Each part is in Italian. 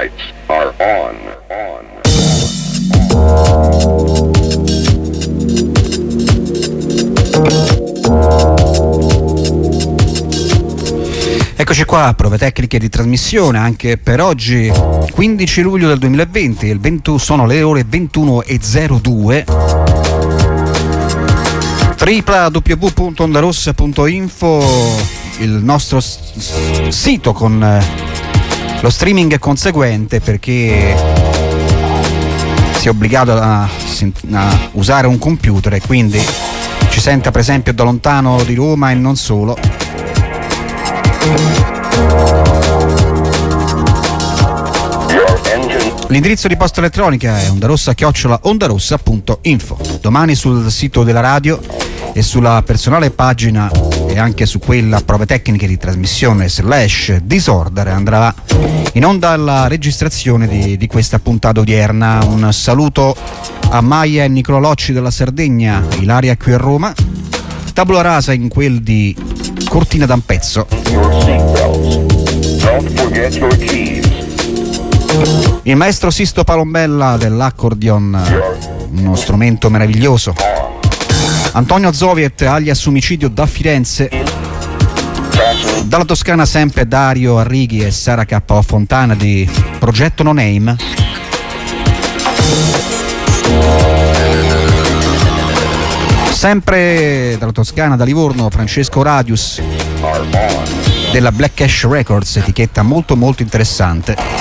lights are on. Eccoci qua, prove tecniche di trasmissione anche per oggi, 15 luglio del 2020, sono le ore 21:02. www.ondarossa.info, il nostro sito con lo streaming conseguente, perché si è obbligato a usare un computer e quindi ci senta per esempio da lontano di Roma e non solo. L'indirizzo di posta elettronica è ondarossa@ondarossa.info. Domani sul sito della radio e sulla personale pagina e anche su quella prove tecniche di trasmissione / Disorder andrà in onda la registrazione di questa puntata odierna. Un saluto a Maia e Nicola Locci della Sardegna, Ilaria qui a Roma, tabula rasa in quel di Cortina d'Ampezzo. Il maestro Sisto Palombella dell'accordion, uno strumento meraviglioso. Antonio Zoviet alias Omicidio da Firenze. Dalla Toscana sempre Dario Arrighi e Sara K. Fontana di Progetto No Name. Sempre dalla Toscana, da Livorno, Francesco Radius della Black Cash Records, etichetta molto molto interessante.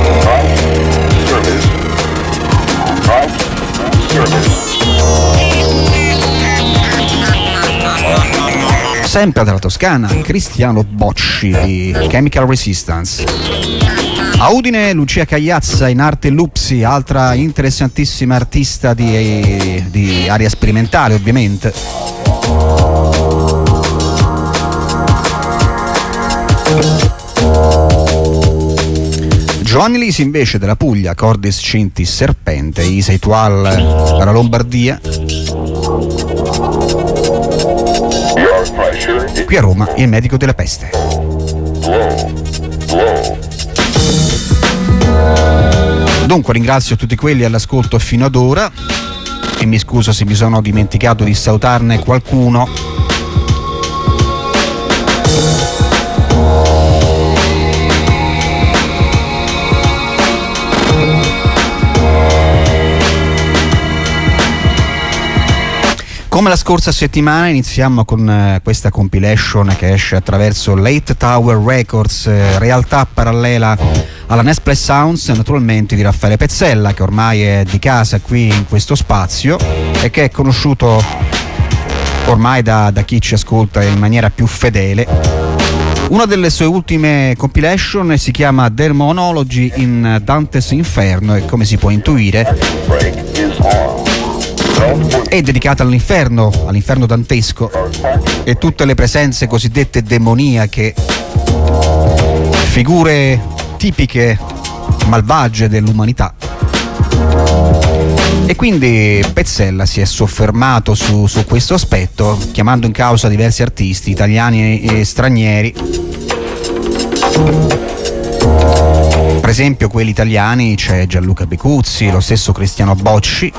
Sempre dalla Toscana, Cristiano Bocci di Chemical Resistance. A Udine, Lucia Cagliazza in arte Lupsi, altra interessantissima artista di area sperimentale, ovviamente. Giovanni Lisi invece della Puglia, Cordis Cintis Serpente, Isa Itual dalla Lombardia. Qui a Roma il medico della peste. Dunque ringrazio tutti quelli all'ascolto fino ad ora e mi scuso se mi sono dimenticato di salutarne qualcuno. Come la scorsa settimana iniziamo con questa compilation che esce attraverso Late Tower Records, realtà parallela alla Nesple Sounds, naturalmente di Raffaele Pezzella, che ormai è di casa qui in questo spazio e che è conosciuto ormai da chi ci ascolta in maniera più fedele. Una delle sue ultime compilation si chiama Demonology in Dante's Inferno e, come si può intuire, è dedicata all'inferno dantesco e tutte le presenze cosiddette demoniache, figure tipiche malvagie dell'umanità. E quindi Pezzella si è soffermato su questo aspetto, chiamando in causa diversi artisti italiani e stranieri. Per esempio quelli italiani c'è Gianluca Becuzzi, lo stesso Cristiano Bocci,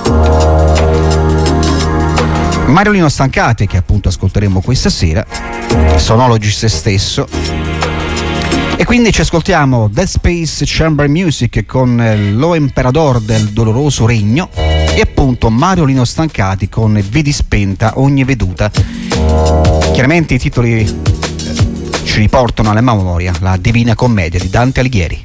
Mariolino Stancati, che appunto ascolteremo questa sera, Sonologist stesso. E quindi ci ascoltiamo Dead Space Chamber Music con Lo Emperador del Doloroso Regno e appunto Mariolino Stancati con Vidi spenta ogni veduta. Chiaramente i titoli ci riportano alla memoria la Divina Commedia di Dante Alighieri.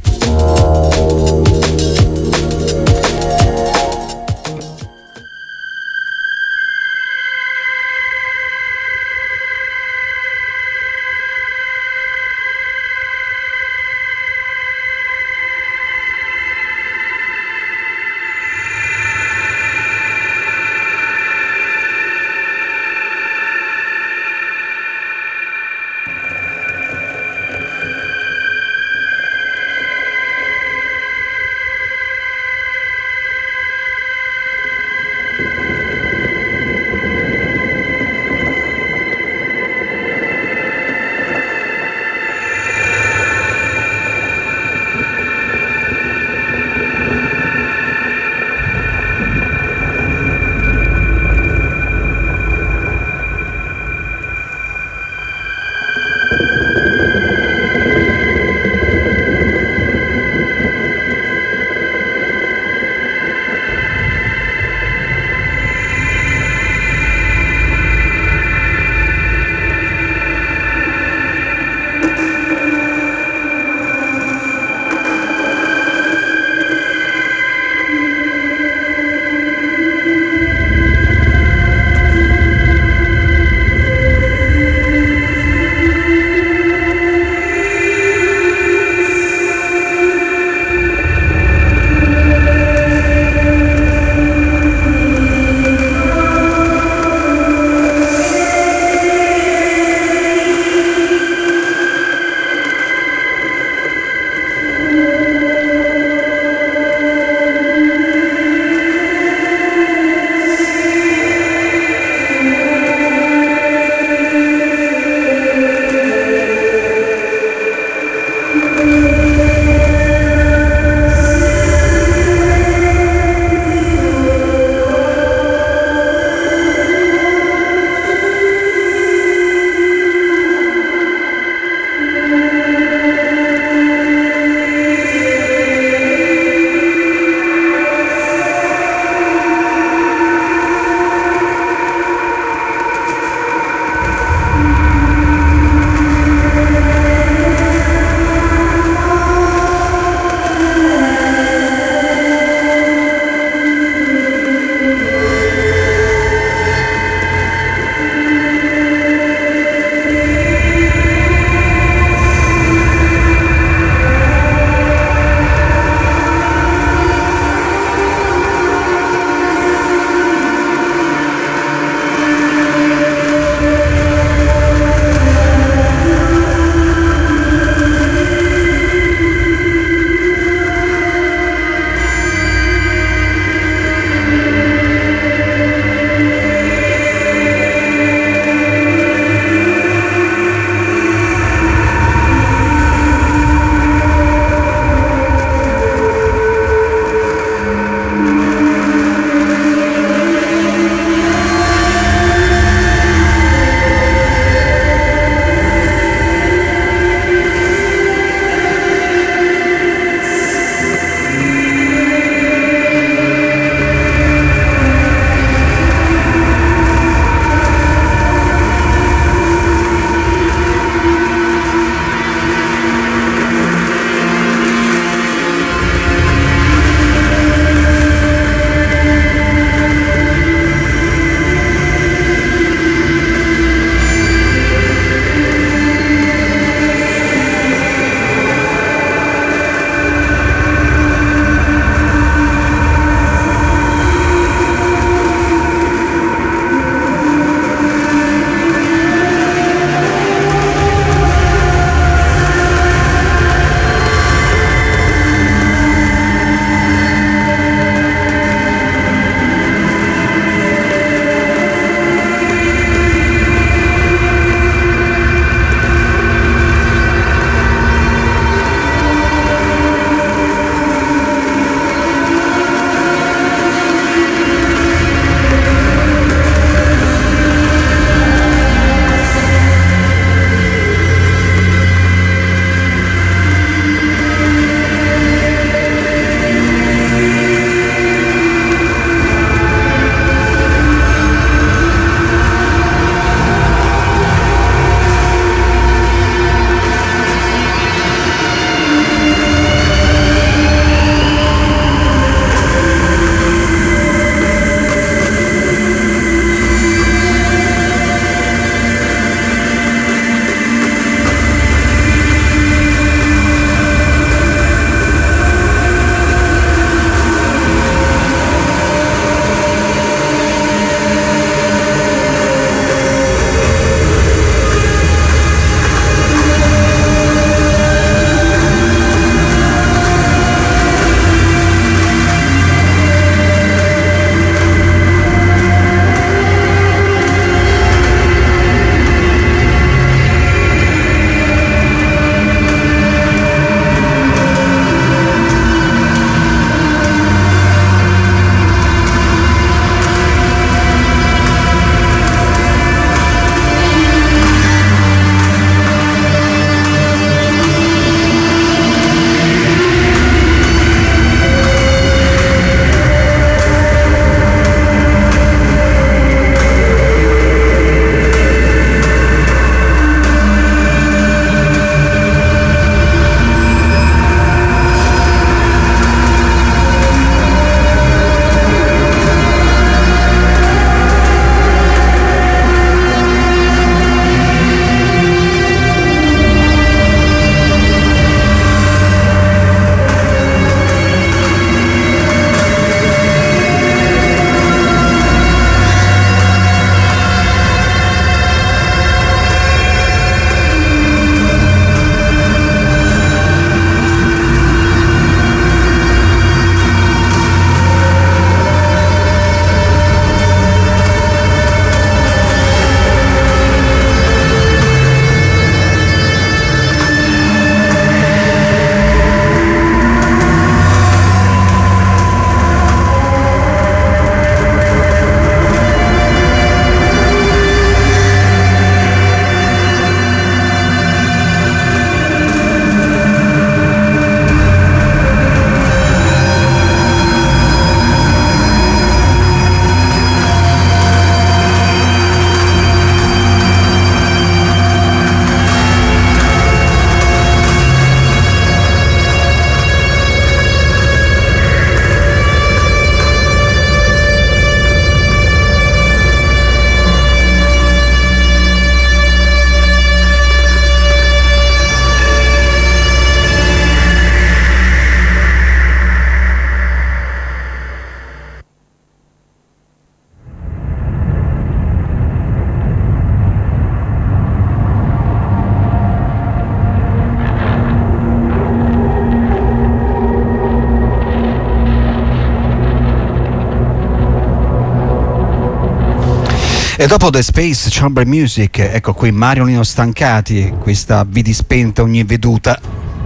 E dopo The Space Chamber Music, ecco qui Mario Nino Stancati, questa vidi spenta ogni veduta,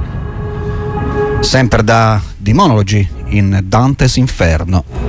sempre da Demonology in Dante's Inferno.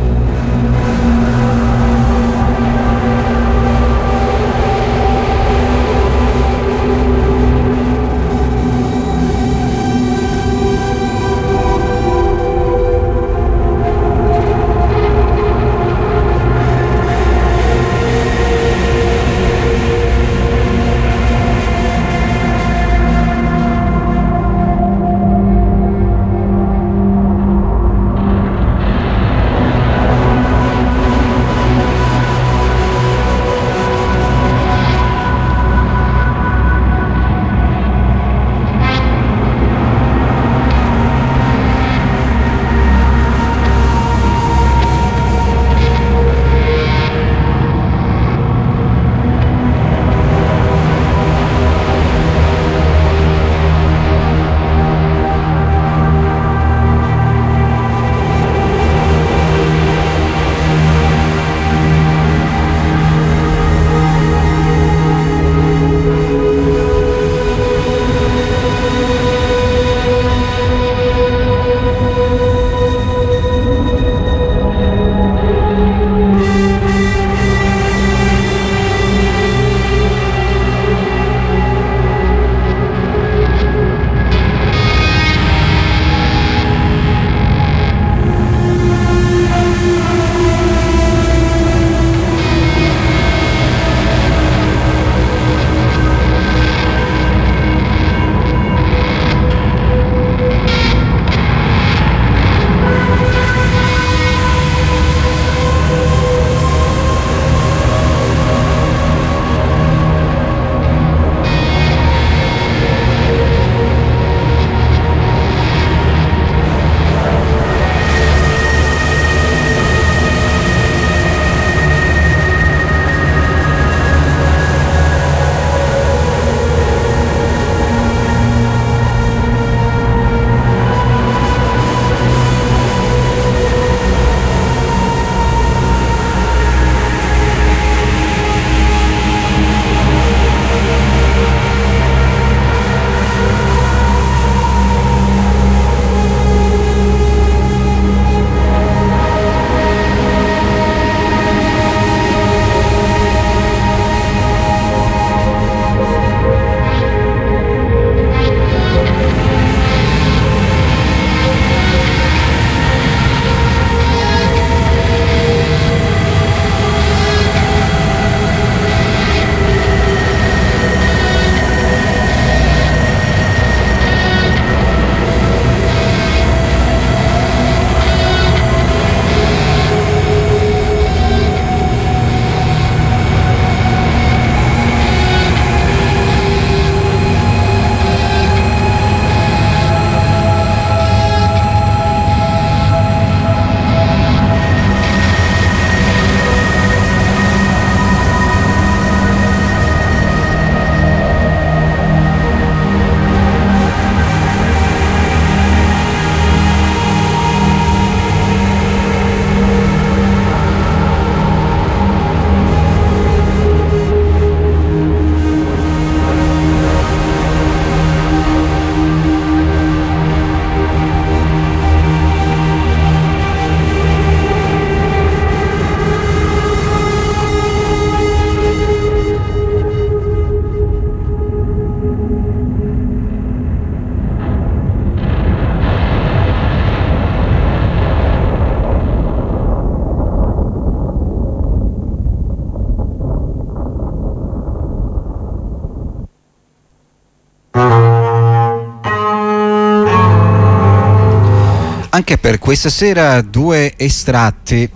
Anche per questa sera due estratti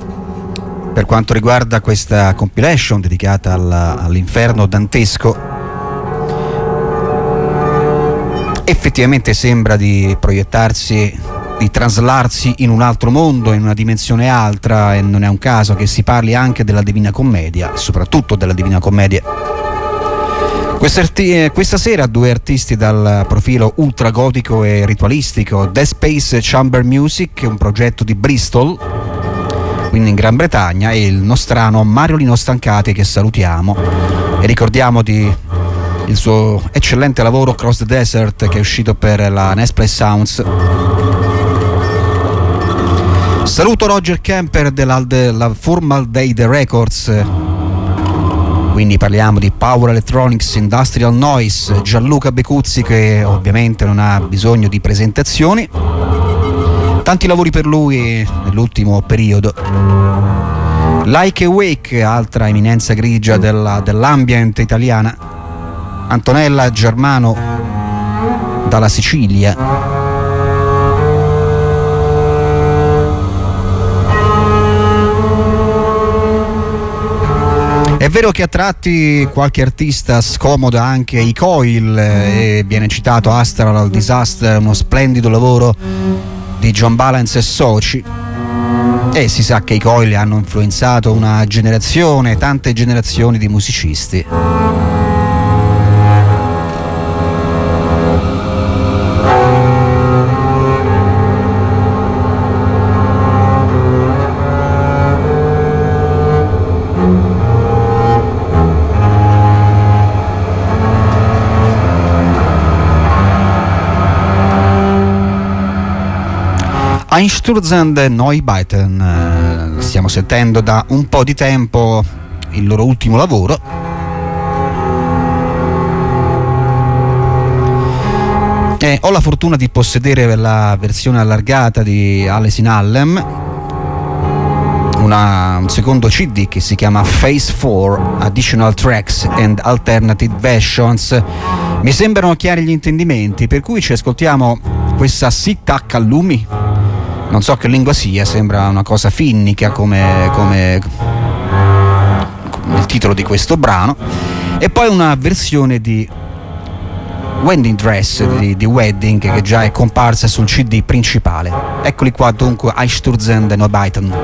per quanto riguarda questa compilation dedicata all'inferno dantesco. Effettivamente sembra di proiettarsi, di traslarsi in un altro mondo, in una dimensione altra, e non è un caso che si parli anche della Divina Commedia, soprattutto della Divina Commedia. Questa sera due artisti dal profilo ultragotico e ritualistico: The Space Chamber Music, un progetto di Bristol, quindi in Gran Bretagna, e il nostrano Mario Lino Stancati, che salutiamo e ricordiamo il suo eccellente lavoro Cross the Desert, che è uscito per la Nesplay Sounds. Saluto Roger Kemper della Formaldehyde Records, quindi parliamo di Power Electronics Industrial Noise. Gianluca Becuzzi, che ovviamente non ha bisogno di presentazioni, tanti lavori per lui nell'ultimo periodo. Like Awake, altra eminenza grigia dell'ambient italiana. Antonella Germano dalla Sicilia. È vero che a tratti qualche artista scomoda anche i Coil, e viene citato Astral Disaster, uno splendido lavoro di John Balance e soci, e si sa che i Coil hanno influenzato una generazione, tante generazioni di musicisti. Einstürzende Neubauten, stiamo sentendo da un po' di tempo il loro ultimo lavoro. E ho la fortuna di possedere la versione allargata di Alice in Harlem, un secondo CD che si chiama Phase 4 Additional Tracks and Alternative Versions. Mi sembrano chiari gli intendimenti, per cui ci ascoltiamo questa Sit-Tac Allumi. Non so che lingua sia, sembra una cosa finnica come il titolo di questo brano, e poi una versione di Wedding Dress di Wedding, che già è comparsa sul CD principale. Eccoli qua dunque, Einstürzende Neubauten.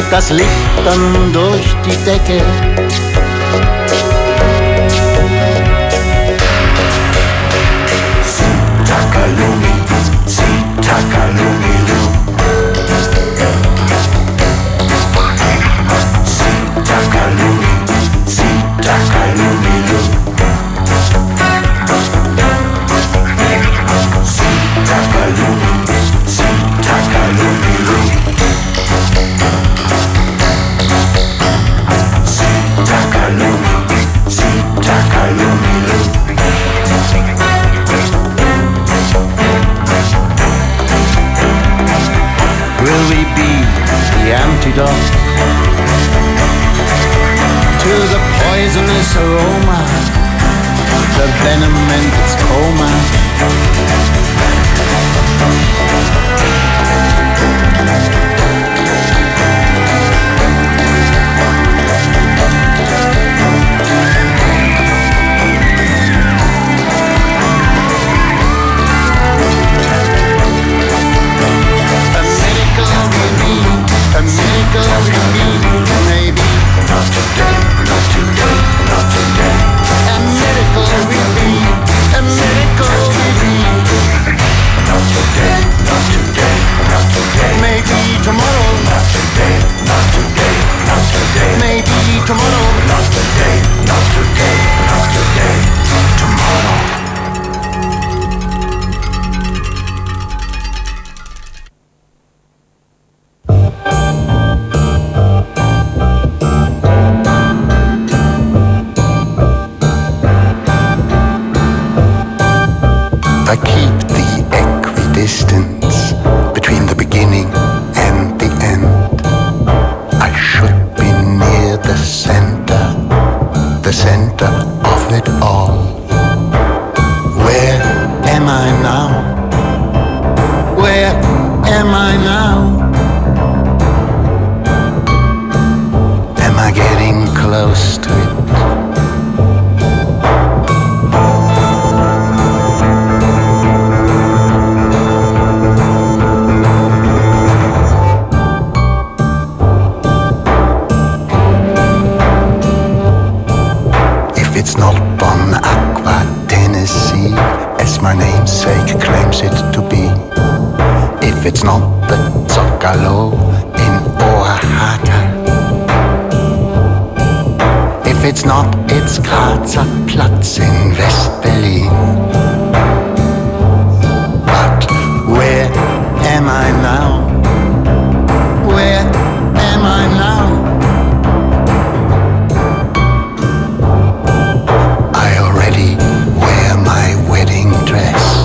das Licht dann durch die Decke. Takalumi, si takalumi lu. Si takalumi, si takalumi lu. Si takalumi, si takalumi lu. Si takalumi, si takalumi lu. Will we be the antidote to the poisonous aroma, the venom and its coma? A miracle we need, maybe. Not today, not today, not today. A miracle we need, a miracle we need. Not today, not today, not today. Maybe tomorrow. Not today, not today, not today. Maybe tomorrow. Not today, not today, not today. Tomorrow. I keep the equidistance between the beginning and the end. I should be near the center of it all. Where am I now? Where am I now? Am I getting close to it? It's not Bon Aqua, Tennessee, as my namesake claims it to be. If it's not the Zocalo in Oaxaca. If it's not, it's Grazer Platz in West-Berlin. But where am I now? Where am I now? Wear my wedding dress.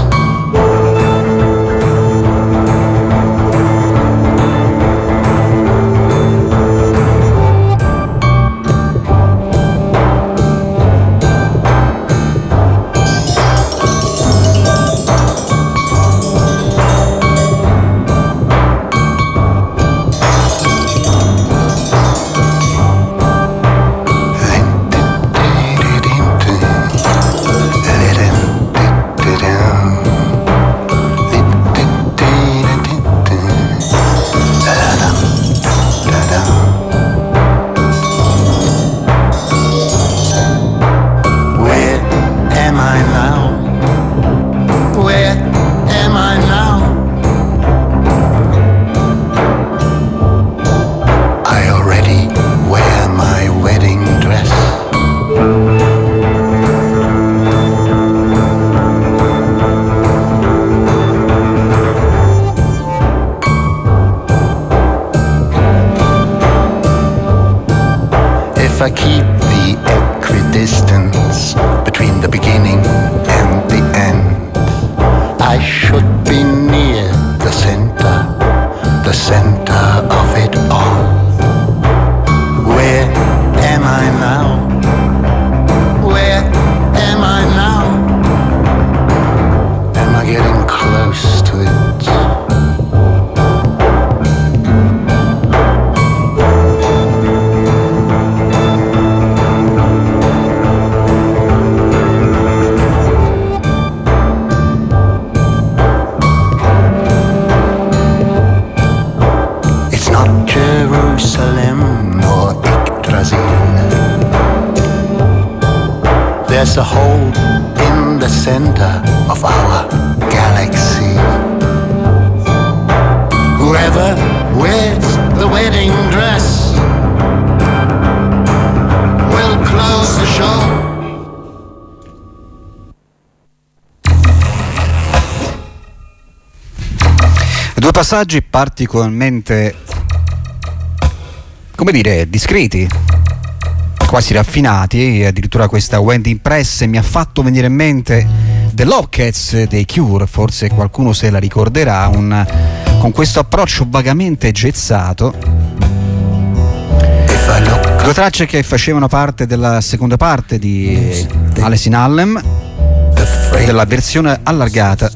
There's a hole in the center of our galaxy. Whoever wears the wedding dress will close the show. Due passaggi particolarmente, come dire, discreti, quasi raffinati. Addirittura questa Wedding Press mi ha fatto venire in mente The Lockets dei Cure, forse qualcuno se la ricorderà, con questo approccio vagamente gezzato. Due tracce che facevano parte della seconda parte di Alice in Harlem, della versione allargata.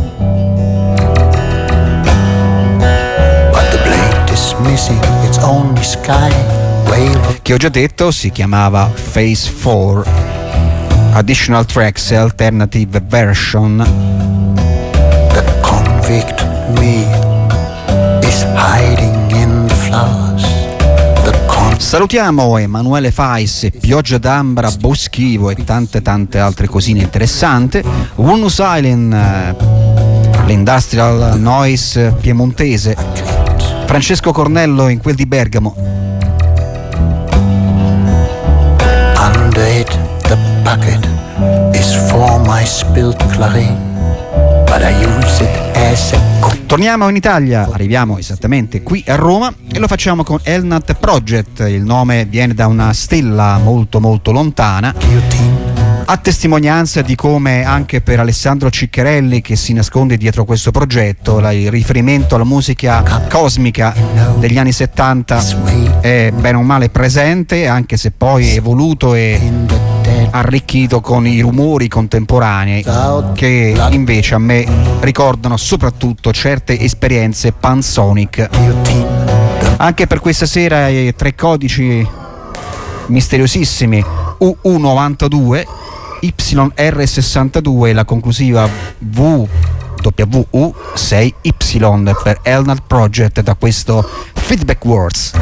Che ho già detto si chiamava Phase 4 Additional Tracks Alternative Version. The convict me is hiding in the flowers. Salutiamo Emanuele Fais, Pioggia d'Ambra, Boschivo e tante altre cosine interessanti. Walnut Island, l'Industrial Noise piemontese, Francesco Cornello in quel di Bergamo. Under it, the bucket is for my spilled chlorine, but I use it as a Torniamo in Italia, arriviamo esattamente qui a Roma e lo facciamo con Elnat Project. Il nome viene da una stella molto lontana, a testimonianza di come anche per Alessandro Ciccherelli, che si nasconde dietro questo progetto, il riferimento alla musica cosmica degli anni 70 è bene o male presente, anche se poi evoluto e arricchito con i rumori contemporanei che invece a me ricordano soprattutto certe esperienze pansonic. Anche per questa sera i tre codici misteriosissimi U92, YR62 e la conclusiva WU6Y per Elnat Project da questo Feedback Words.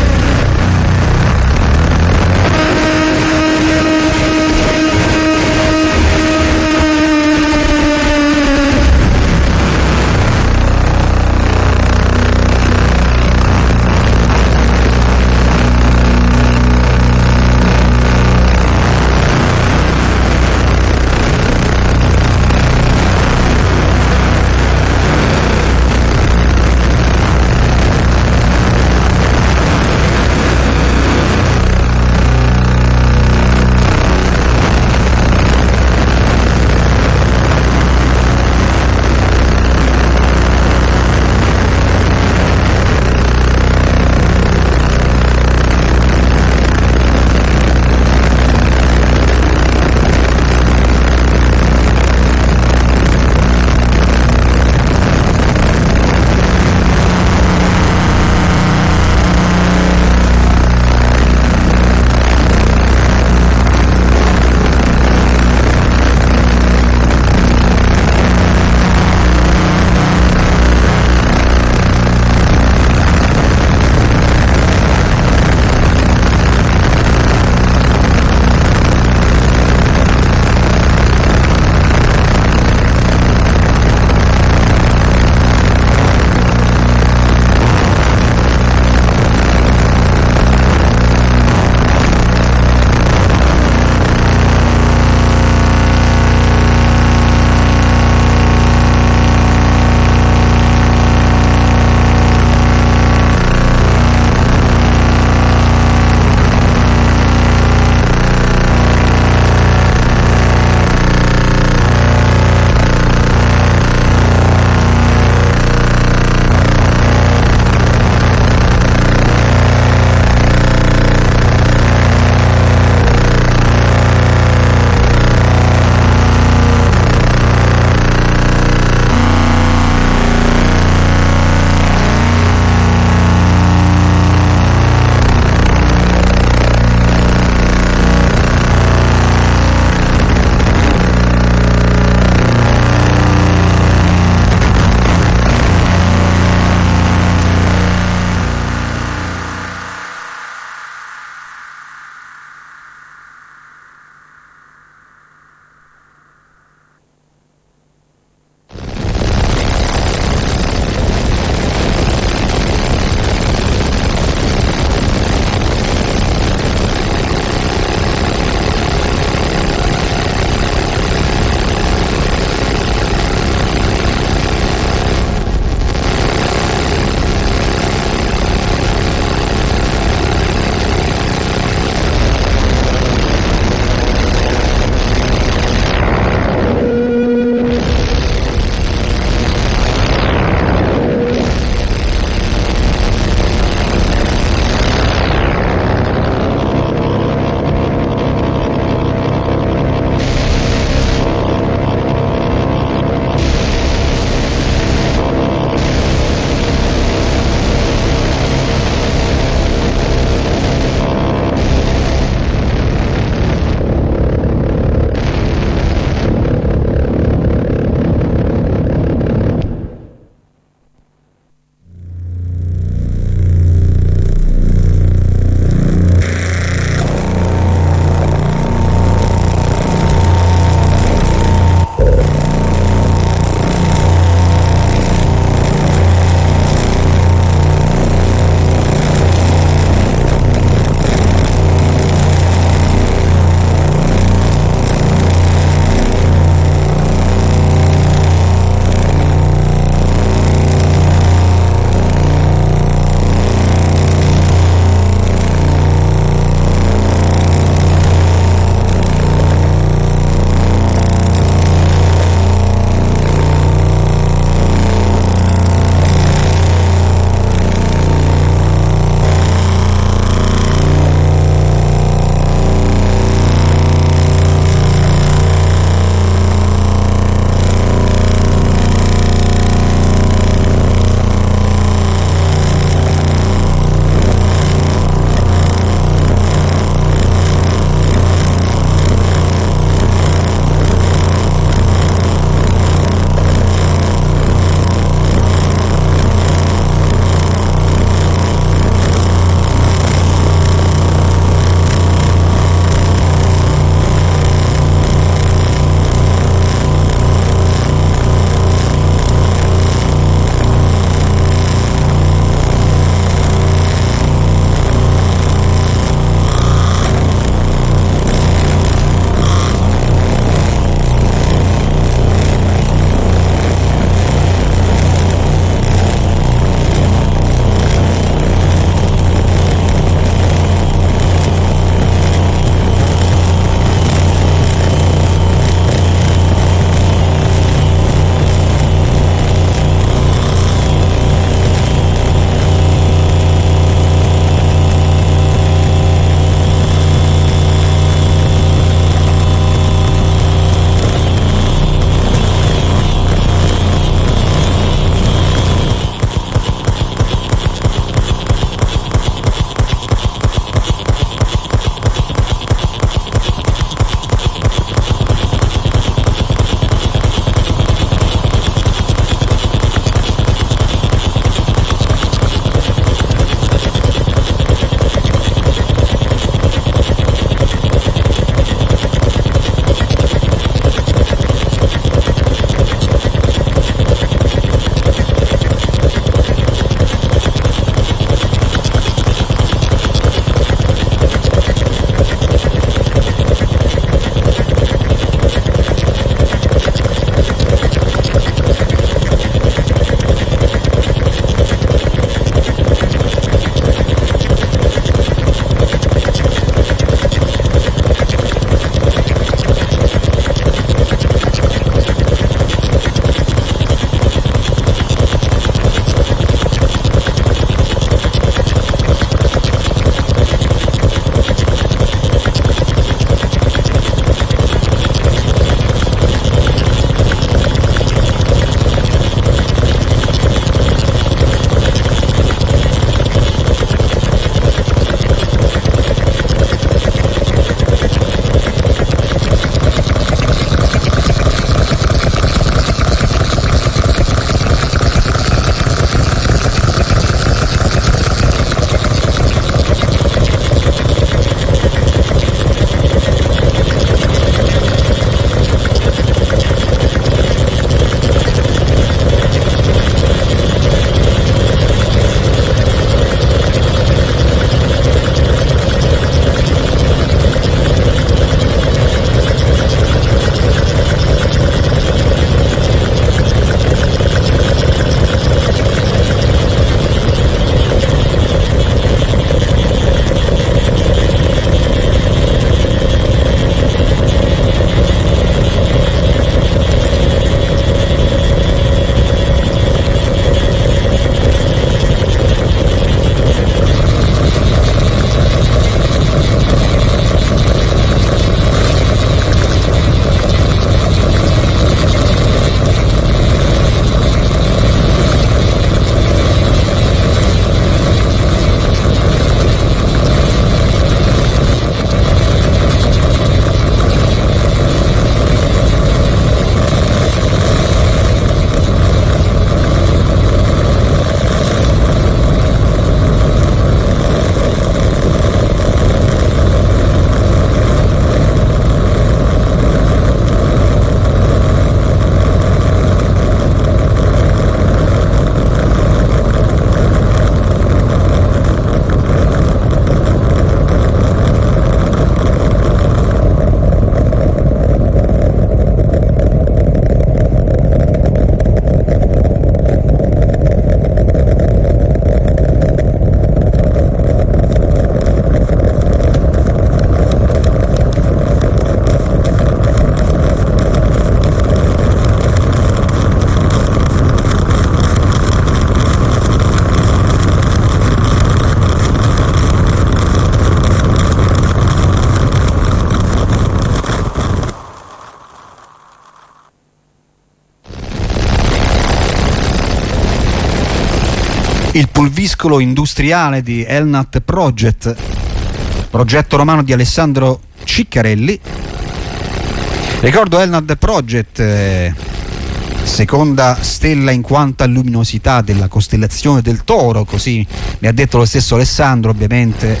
Il pulviscolo industriale di Elnat Project, progetto romano di Alessandro Ciccarelli. Ricordo Elnat Project, seconda stella in quanto a luminosità della costellazione del Toro, così mi ha detto lo stesso Alessandro, ovviamente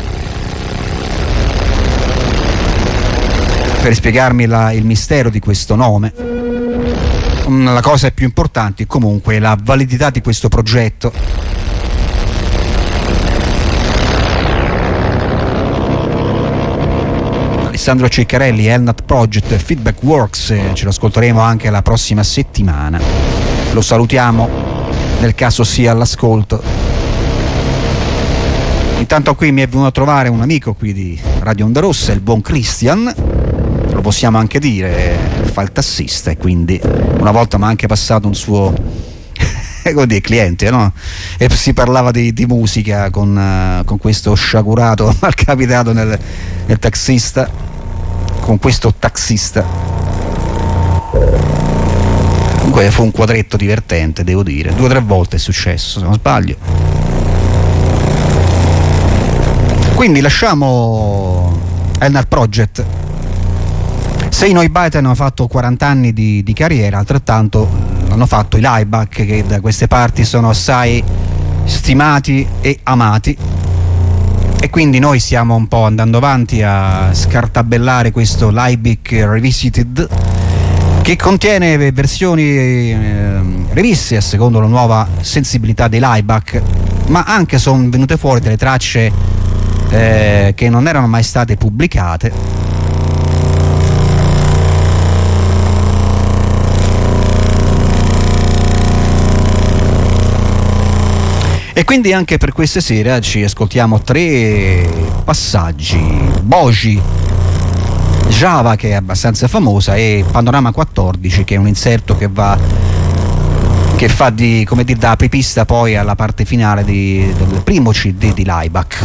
per spiegarmi il mistero di questo nome. La cosa più importante comunque è la validità di questo progetto. Alessandro Ciccarelli, Elnat Project, Feedback Works, ce lo ascolteremo anche la prossima settimana. Lo salutiamo nel caso sia all'ascolto. Intanto qui mi è venuto a trovare un amico qui di Radio Onda Rossa, il buon Christian, lo possiamo anche dire, fa il tassista e quindi una volta mi ha anche passato un suo cliente, no? E si parlava di musica con questo sciagurato malcapitato nel taxista, con questo taxista. Comunque fu un quadretto divertente, devo dire, 2 o 3 volte è successo, se non sbaglio. Quindi lasciamo Elnat Project. Se i Neubauten hanno fatto 40 anni di carriera, altrettanto hanno fatto i Laibach, che da queste parti sono assai stimati e amati, e quindi noi stiamo un po' andando avanti a scartabellare questo Laibach Revisited, che contiene versioni riviste a secondo la nuova sensibilità dei Laibach, ma anche sono venute fuori delle tracce che non erano mai state pubblicate. E quindi anche per questa sera ci ascoltiamo 3 passaggi: Boji, Java, che è abbastanza famosa, e Panorama 14, che è un inserto che fa da apripista poi alla parte finale del primo CD di Laibach.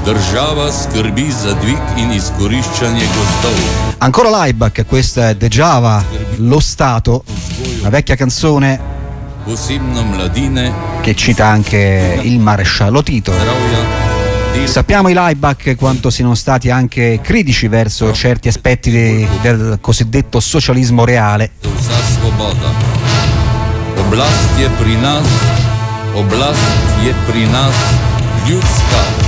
Država skrbi za dvig in izkoriščanje gozdov. Ancora Laibach, questa è Dejava, Lo Stato, una vecchia canzone Posebno mladine, che cita anche il maresciallo Tito. zdravja, Sappiamo i Laibach quanto siano stati anche critici verso certi aspetti del cosiddetto socialismo reale. vsa svoboda. Oblast je pri nas, oblast je pri nas ljudska.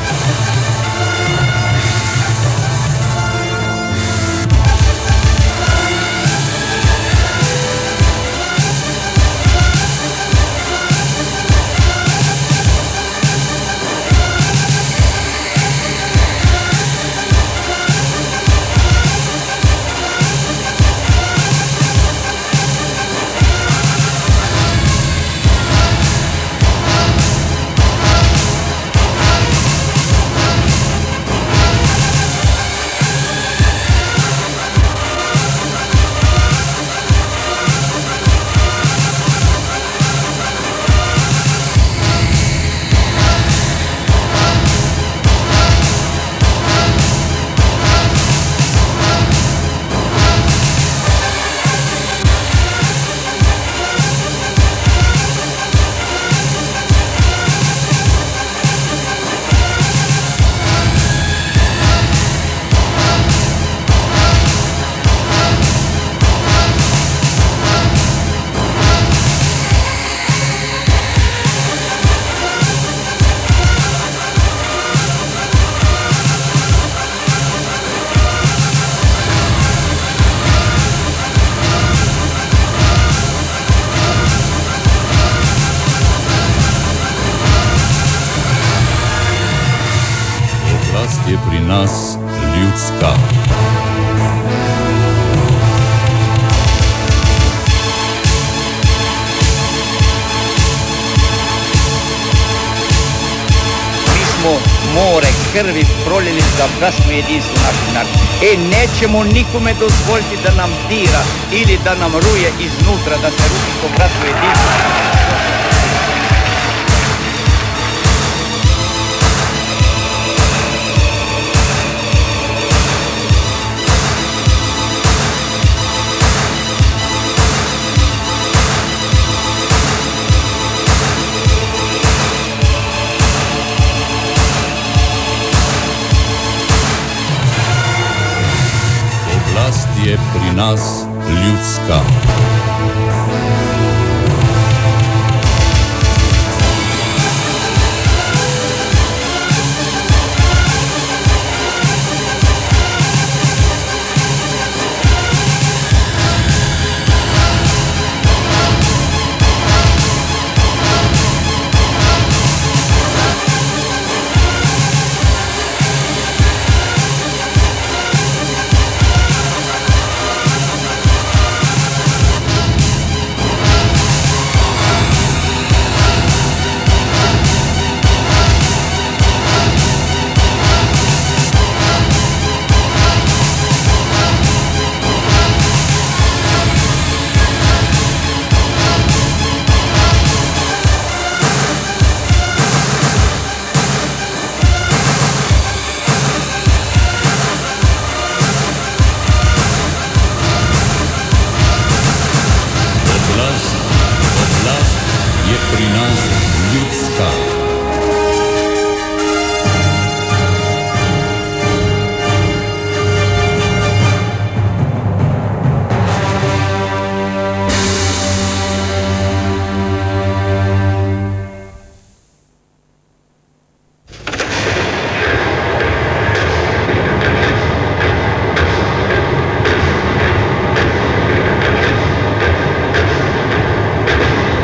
Je pri nas ljudska. Mi smo more krvi prolili za bratstvo i jedinstvo našeg naroda. Nećemo nikome dozvoliti da nam dira ili da nam ruje iznutra, da se ruši to bratstvo i jedinstvo. Oblast je pri nas ljudska. Oblast je pri nas ljudska.